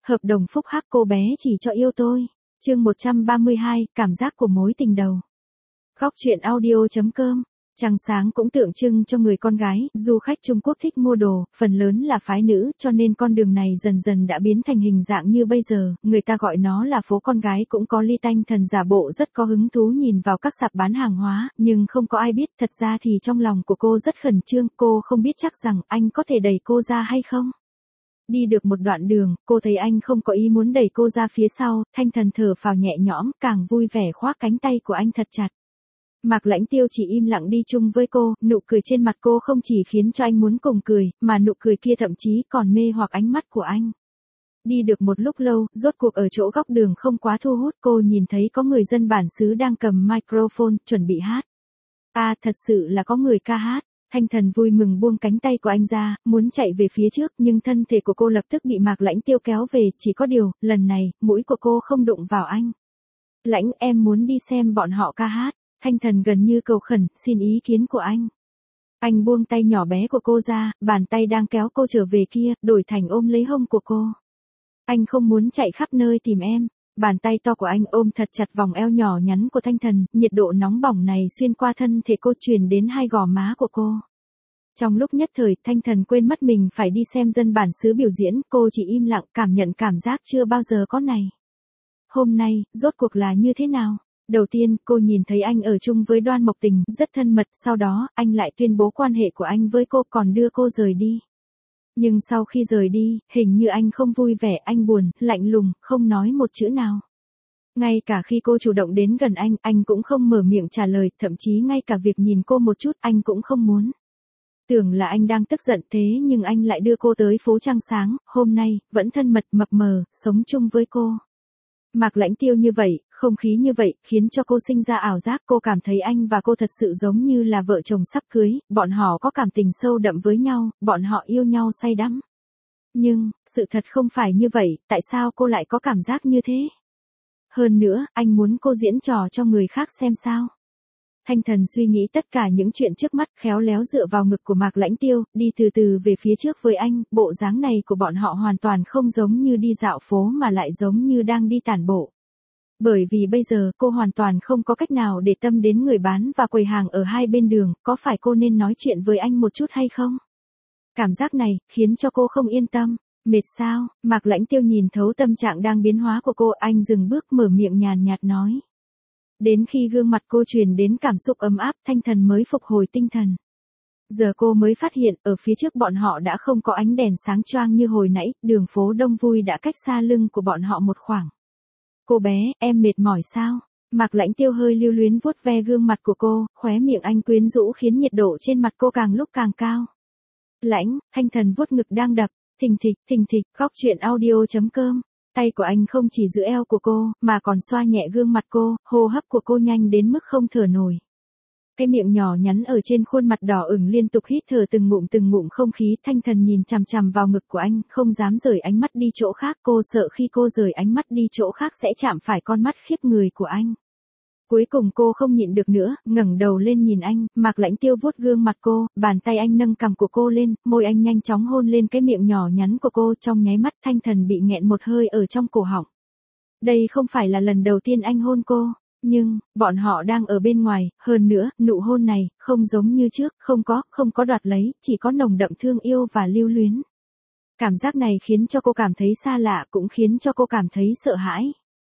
Hợp đồng phúc hắc cô bé chỉ cho yêu tôi. Chương 132, cảm giác của mối tình đầu. Góc truyện audio.com. Trăng sáng cũng tượng trưng cho người con gái, du khách Trung Quốc thích mua đồ, phần lớn là phái nữ, cho nên con đường này dần dần đã biến thành hình dạng như bây giờ, người ta gọi nó là phố con gái. Cũng có Ly Tanh Thần giả bộ rất có hứng thú nhìn vào các sạp bán hàng hóa, nhưng không có ai biết, thật ra thì trong lòng của cô rất khẩn trương, cô không biết chắc rằng anh có thể đẩy cô ra hay không. Đi được một đoạn đường, cô thấy anh không có ý muốn đẩy cô ra phía sau, Thanh Thần thở phào nhẹ nhõm, càng vui vẻ khoác cánh tay của anh thật chặt. Mạc Lãnh Tiêu chỉ im lặng đi chung với cô, nụ cười trên mặt cô không chỉ khiến cho anh muốn cùng cười, mà nụ cười kia thậm chí còn mê hoặc ánh mắt của anh. Đi được một lúc lâu, rốt cuộc ở chỗ góc đường không quá thu hút, cô nhìn thấy có người dân bản xứ đang cầm microphone, chuẩn bị hát. Thật sự là có người ca hát. Thanh Thần vui mừng buông cánh tay của anh ra, muốn chạy về phía trước, nhưng thân thể của cô lập tức bị Mạc Lãnh Tiêu kéo về, chỉ có điều, lần này, mũi của cô không đụng vào anh. Lãnh, em muốn đi xem bọn họ ca hát. Thanh Thần gần như cầu khẩn, xin ý kiến của anh. Anh buông tay nhỏ bé của cô ra, bàn tay đang kéo cô trở về kia, đổi thành ôm lấy hông của cô. Anh không muốn chạy khắp nơi tìm em. Bàn tay to của anh ôm thật chặt vòng eo nhỏ nhắn của Thanh Thần, nhiệt độ nóng bỏng này xuyên qua thân thể cô truyền đến hai gò má của cô. Trong lúc nhất thời, Thanh Thần quên mất mình phải đi xem dân bản xứ biểu diễn, cô chỉ im lặng cảm nhận cảm giác chưa bao giờ có này. Hôm nay, rốt cuộc là như thế nào? Đầu tiên, cô nhìn thấy anh ở chung với Đoan Mộc Tình, rất thân mật, sau đó, anh lại tuyên bố quan hệ của anh với cô còn đưa cô rời đi. Nhưng sau khi rời đi, hình như anh không vui vẻ, anh buồn, lạnh lùng, không nói một chữ nào. Ngay cả khi cô chủ động đến gần anh cũng không mở miệng trả lời, thậm chí ngay cả việc nhìn cô một chút anh cũng không muốn. Tưởng là anh đang tức giận thế nhưng anh lại đưa cô tới phố Trăng Sáng, hôm nay, vẫn thân mật mập mờ, sống chung với cô. Mạc Lãnh Tiêu như vậy, không khí như vậy, khiến cho cô sinh ra ảo giác, cô cảm thấy anh và cô thật sự giống như là vợ chồng sắp cưới, bọn họ có cảm tình sâu đậm với nhau, bọn họ yêu nhau say đắm. Nhưng, sự thật không phải như vậy, tại sao cô lại có cảm giác như thế? Hơn nữa, anh muốn cô diễn trò cho người khác xem sao? Thanh Thần suy nghĩ tất cả những chuyện trước mắt, khéo léo dựa vào ngực của Mạc Lãnh Tiêu, đi từ từ về phía trước với anh, bộ dáng này của bọn họ hoàn toàn không giống như đi dạo phố mà lại giống như đang đi tản bộ. Bởi vì bây giờ, cô hoàn toàn không có cách nào để tâm đến người bán và quầy hàng ở hai bên đường, có phải cô nên nói chuyện với anh một chút hay không? Cảm giác này, khiến cho cô không yên tâm. Mệt sao? Mạc Lãnh Tiêu nhìn thấu tâm trạng đang biến hóa của cô, anh dừng bước mở miệng nhàn nhạt nói. Đến khi gương mặt cô truyền đến cảm xúc ấm áp, Thanh Thần mới phục hồi tinh thần. Giờ cô mới phát hiện, ở phía trước bọn họ đã không có ánh đèn sáng choang như hồi nãy, đường phố đông vui đã cách xa lưng của bọn họ một khoảng. Cô bé, em mệt mỏi sao? Mạc Lãnh Tiêu hơi lưu luyến vuốt ve gương mặt của cô, khóe miệng anh quyến rũ khiến nhiệt độ trên mặt cô càng lúc càng cao. Lãnh, Thanh Thần vuốt ngực đang đập, thình thịch, góc truyện audio.com. Tay của anh không chỉ giữ eo của cô, mà còn xoa nhẹ gương mặt cô, hô hấp của cô nhanh đến mức không thở nổi. Cái miệng nhỏ nhắn ở trên khuôn mặt đỏ ửng liên tục hít thở từng ngụm không khí. Thanh Thần nhìn chằm chằm vào ngực của anh, không dám rời ánh mắt đi chỗ khác, cô sợ khi cô rời ánh mắt đi chỗ khác sẽ chạm phải con mắt khiếp người của anh. Cuối cùng cô không nhịn được nữa, ngẩng đầu lên nhìn anh, Mạc Lãnh Tiêu vuốt gương mặt cô, bàn tay anh nâng cằm của cô lên, môi anh nhanh chóng hôn lên cái miệng nhỏ nhắn của cô, trong nháy mắt Thanh Thần bị nghẹn một hơi ở trong cổ họng. Đây không phải là lần đầu tiên anh hôn cô, nhưng, bọn họ đang ở bên ngoài, hơn nữa, nụ hôn này, không giống như trước, không có đoạt lấy, chỉ có nồng đậm thương yêu và lưu luyến. Cảm giác này khiến cho cô cảm thấy xa lạ, cũng khiến cho cô cảm thấy sợ hãi.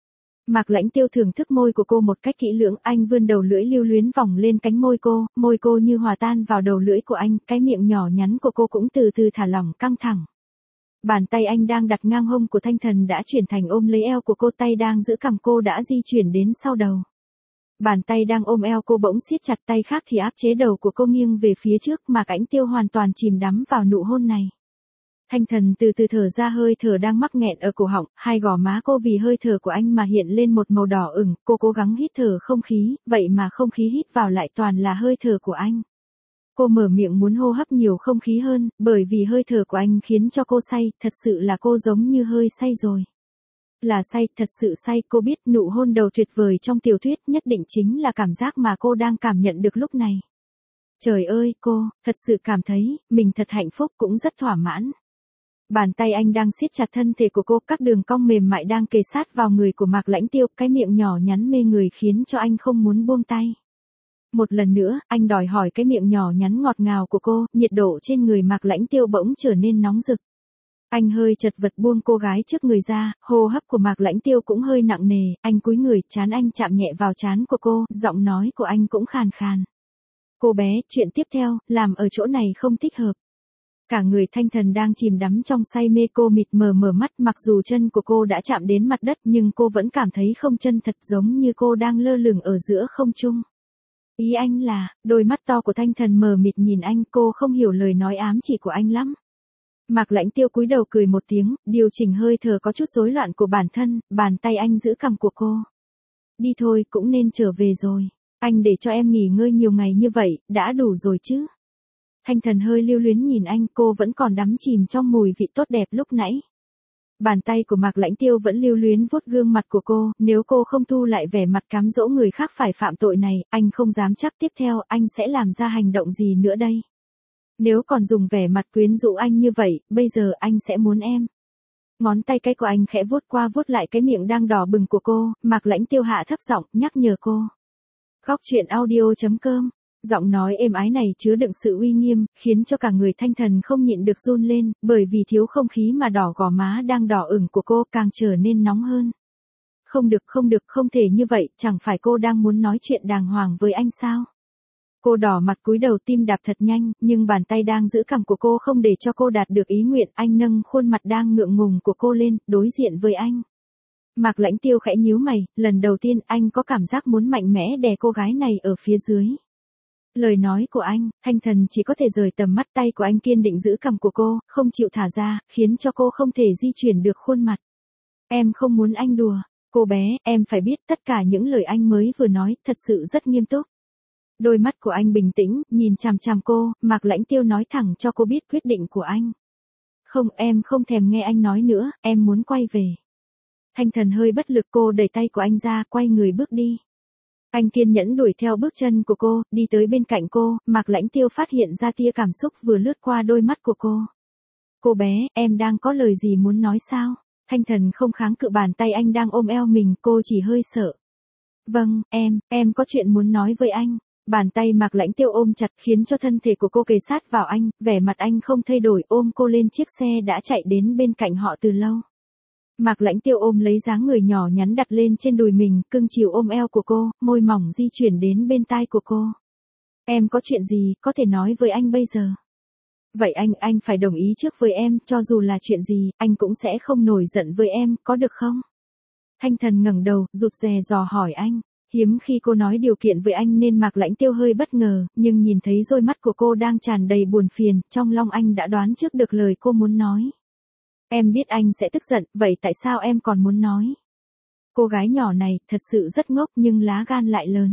Mạc Lãnh Tiêu thưởng thức môi của cô một cách kỹ lưỡng, anh vươn đầu lưỡi lưu luyến vòng lên cánh môi cô như hòa tan vào đầu lưỡi của anh, cái miệng nhỏ nhắn của cô cũng từ từ thả lỏng căng thẳng. Bàn tay anh đang đặt ngang hông của Thanh Thần đã chuyển thành ôm lấy eo của cô, tay đang giữ cằm cô đã di chuyển đến sau đầu. Bàn tay đang ôm eo cô bỗng siết chặt, tay khác thì áp chế đầu của cô nghiêng về phía trước, Mạc Lãnh Tiêu hoàn toàn chìm đắm vào nụ hôn này. Thanh Thần từ từ thở ra, hơi thở đang mắc nghẹn ở cổ họng, hai gò má cô vì hơi thở của anh mà hiện lên một màu đỏ ửng, cô cố gắng hít thở không khí, vậy mà không khí hít vào lại toàn là hơi thở của anh. Cô mở miệng muốn hô hấp nhiều không khí hơn, bởi vì hơi thở của anh khiến cho cô say, thật sự là cô giống như hơi say rồi. Là say, thật sự say, cô biết nụ hôn đầu tuyệt vời trong tiểu thuyết nhất định chính là cảm giác mà cô đang cảm nhận được lúc này. Trời ơi, cô, thật sự cảm thấy, mình thật hạnh phúc cũng rất thỏa mãn. Bàn tay anh đang siết chặt thân thể của cô, các đường cong mềm mại đang kề sát vào người của Mạc Lãnh Tiêu, cái miệng nhỏ nhắn mê người khiến cho anh không muốn buông tay. Một lần nữa, anh đòi hỏi cái miệng nhỏ nhắn ngọt ngào của cô, nhiệt độ trên người Mạc Lãnh Tiêu bỗng trở nên nóng rực. Anh hơi chật vật buông cô gái trước người ra, hô hấp của Mạc Lãnh Tiêu cũng hơi nặng nề, anh cúi người, trán anh chạm nhẹ vào trán của cô, giọng nói của anh cũng khàn khàn. Cô bé, chuyện tiếp theo, làm ở chỗ này không thích hợp. Cả người Thanh Thần đang chìm đắm trong say mê, cô mịt mờ mở mắt, mặc dù chân của cô đã chạm đến mặt đất nhưng cô vẫn cảm thấy không chân thật, giống như cô đang lơ lửng ở giữa không trung. Ý anh là, đôi mắt to của Thanh Thần mờ mịt nhìn anh, cô không hiểu lời nói ám chỉ của anh lắm. Mạc Lãnh Tiêu cúi đầu cười một tiếng, điều chỉnh hơi thở có chút rối loạn của bản thân, bàn tay anh giữ cằm của cô. Đi thôi, cũng nên trở về rồi. Anh để cho em nghỉ ngơi nhiều ngày như vậy, đã đủ rồi chứ. Thanh Thần hơi lưu luyến nhìn anh, cô vẫn còn đắm chìm trong mùi vị tốt đẹp lúc nãy. Bàn tay của Mạc Lãnh Tiêu vẫn lưu luyến vuốt gương mặt của cô, nếu cô không thu lại vẻ mặt cám dỗ người khác phải phạm tội này, anh không dám chắc tiếp theo anh sẽ làm ra hành động gì nữa đây. Nếu còn dùng vẻ mặt quyến rũ anh như vậy, bây giờ anh sẽ muốn em. Ngón tay cái của anh khẽ vuốt qua vuốt lại cái miệng đang đỏ bừng của cô, Mạc Lãnh Tiêu hạ thấp giọng, nhắc nhở cô. Góc truyện audio.com. Giọng nói êm ái này chứa đựng sự uy nghiêm, khiến cho cả người Thanh Thần không nhịn được run lên, bởi vì thiếu không khí mà đỏ gò má đang đỏ ửng của cô càng trở nên nóng hơn. Không được, không thể như vậy, chẳng phải cô đang muốn nói chuyện đàng hoàng với anh sao? Cô đỏ mặt cúi đầu, tim đạp thật nhanh, nhưng bàn tay đang giữ cằm của cô không để cho cô đạt được ý nguyện, anh nâng khuôn mặt đang ngượng ngùng của cô lên, đối diện với anh. Mạc Lãnh Tiêu khẽ nhíu mày, lần đầu tiên anh có cảm giác muốn mạnh mẽ đè cô gái này ở phía dưới. Lời nói của anh, Thanh Thần chỉ có thể rời tầm mắt, tay của anh kiên định giữ cằm của cô, không chịu thả ra, khiến cho cô không thể di chuyển được khuôn mặt. Em không muốn anh đùa, cô bé, em phải biết tất cả những lời anh mới vừa nói, thật sự rất nghiêm túc. Đôi mắt của anh bình tĩnh, nhìn chằm chằm cô, Mạc Lãnh Tiêu nói thẳng cho cô biết quyết định của anh. Không, em không thèm nghe anh nói nữa, em muốn quay về. Thanh Thần hơi bất lực, cô đẩy tay của anh ra, quay người bước đi. Anh kiên nhẫn đuổi theo bước chân của cô, đi tới bên cạnh cô, Mạc Lãnh Tiêu phát hiện ra tia cảm xúc vừa lướt qua đôi mắt của cô. Cô bé, em đang có lời gì muốn nói sao? Thanh Thần không kháng cự, bàn tay anh đang ôm eo mình, cô chỉ hơi sợ. Vâng, em có chuyện muốn nói với anh. Bàn tay Mạc Lãnh Tiêu ôm chặt khiến cho thân thể của cô kề sát vào anh, vẻ mặt anh không thay đổi, ôm cô lên chiếc xe đã chạy đến bên cạnh họ từ lâu. Mạc Lãnh Tiêu ôm lấy dáng người nhỏ nhắn đặt lên trên đùi mình, cưng chiều ôm eo của cô, môi mỏng di chuyển đến bên tai của cô. Em có chuyện gì, có thể nói với anh bây giờ. Vậy anh phải đồng ý trước với em, cho dù là chuyện gì, anh cũng sẽ không nổi giận với em, có được không? Thanh Thần ngẩng đầu, rụt rè dò hỏi anh. Hiếm khi cô nói điều kiện với anh nên Mạc Lãnh Tiêu hơi bất ngờ, nhưng nhìn thấy đôi mắt của cô đang tràn đầy buồn phiền, trong lòng anh đã đoán trước được lời cô muốn nói. Em biết anh sẽ tức giận, vậy tại sao em còn muốn nói? Cô gái nhỏ này, thật sự rất ngốc nhưng lá gan lại lớn.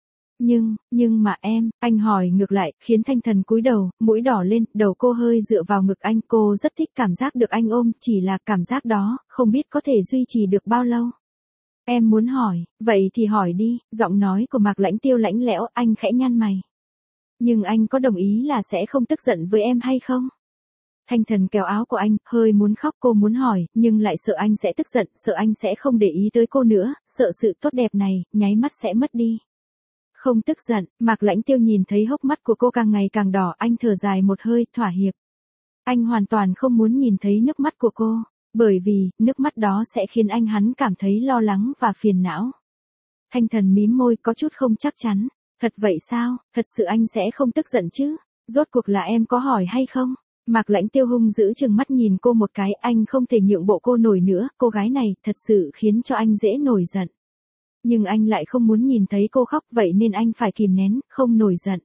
Nhưng mà anh hỏi ngược lại, khiến Thanh Thần cúi đầu, mũi đỏ lên, đầu cô hơi dựa vào ngực anh, cô rất thích cảm giác được anh ôm, chỉ là cảm giác đó, không biết có thể duy trì được bao lâu. Em muốn hỏi, vậy thì hỏi đi, giọng nói của Mạc Lãnh Tiêu lạnh lẽo, anh khẽ nhăn mày. Nhưng anh có đồng ý là sẽ không tức giận với em hay không? Thanh Thần kéo áo của anh, hơi muốn khóc, cô muốn hỏi, nhưng lại sợ anh sẽ tức giận, sợ anh sẽ không để ý tới cô nữa, sợ sự tốt đẹp này, nháy mắt sẽ mất đi. Không tức giận, Mạc Lãnh Tiêu nhìn thấy hốc mắt của cô càng ngày càng đỏ, anh thở dài một hơi, thỏa hiệp. Anh hoàn toàn không muốn nhìn thấy nước mắt của cô, bởi vì, nước mắt đó sẽ khiến hắn cảm thấy lo lắng và phiền não. Thanh Thần mím môi, có chút không chắc chắn. Thật vậy sao, thật sự anh sẽ không tức giận chứ? Rốt cuộc là em có hỏi hay không? Mạc Lãnh Tiêu hung dữ chừng mắt nhìn cô một cái, anh không thể nhượng bộ cô nổi nữa, cô gái này, thật sự khiến cho anh dễ nổi giận. Nhưng anh lại không muốn nhìn thấy cô khóc, vậy nên anh phải kìm nén, không nổi giận.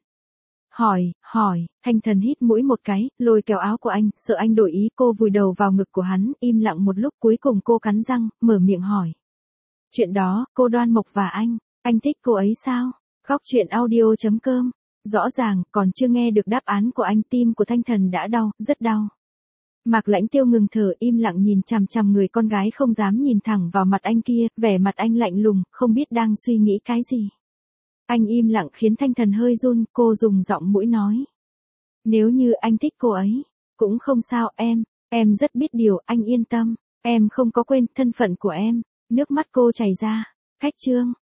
Hỏi, Thanh Thần hít mũi một cái, lôi kéo áo của anh, sợ anh đổi ý, cô vùi đầu vào ngực của hắn, im lặng một lúc, cuối cùng cô cắn răng, mở miệng hỏi. Chuyện đó, cô Đoan Mộc và anh thích cô ấy sao? Góc truyện audio.com. Rõ ràng, còn chưa nghe được đáp án của anh, tim của Thanh Thần đã đau, rất đau. Mạc Lãnh Tiêu ngừng thở, im lặng nhìn chằm chằm người con gái không dám nhìn thẳng vào mặt anh kia, vẻ mặt anh lạnh lùng, không biết đang suy nghĩ cái gì. Anh im lặng khiến Thanh Thần hơi run, cô dùng giọng mũi nói. Nếu như anh thích cô ấy, cũng không sao Em rất biết điều, anh yên tâm. Em không có quên thân phận của em. Nước mắt cô chảy ra. Khách Trương,